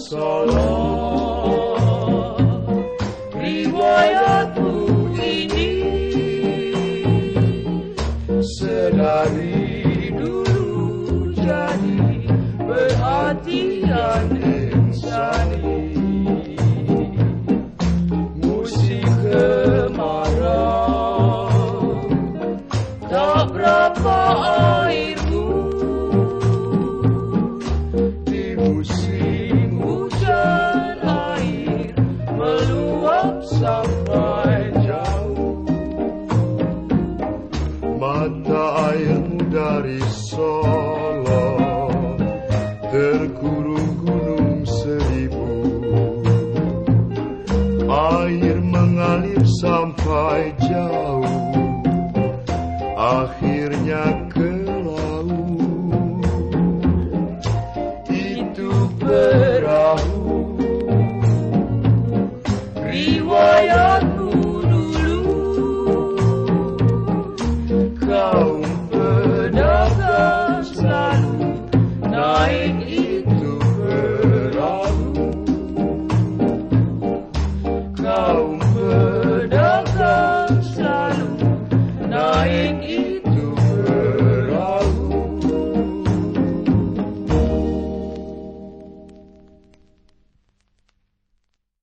salah riwayatmu ini. Sedari dulu jadi perhatian insani. Musim kemarau tak berapa airmu, di musim hujan air meluap sampai jauh. Mata airmu dari Solo terkurung gunung seribu. Air mengalir sampai jauh, akhirnya ke laut. Itu perahu riwayatmu dulu. Kaum pedagang selalu naik itu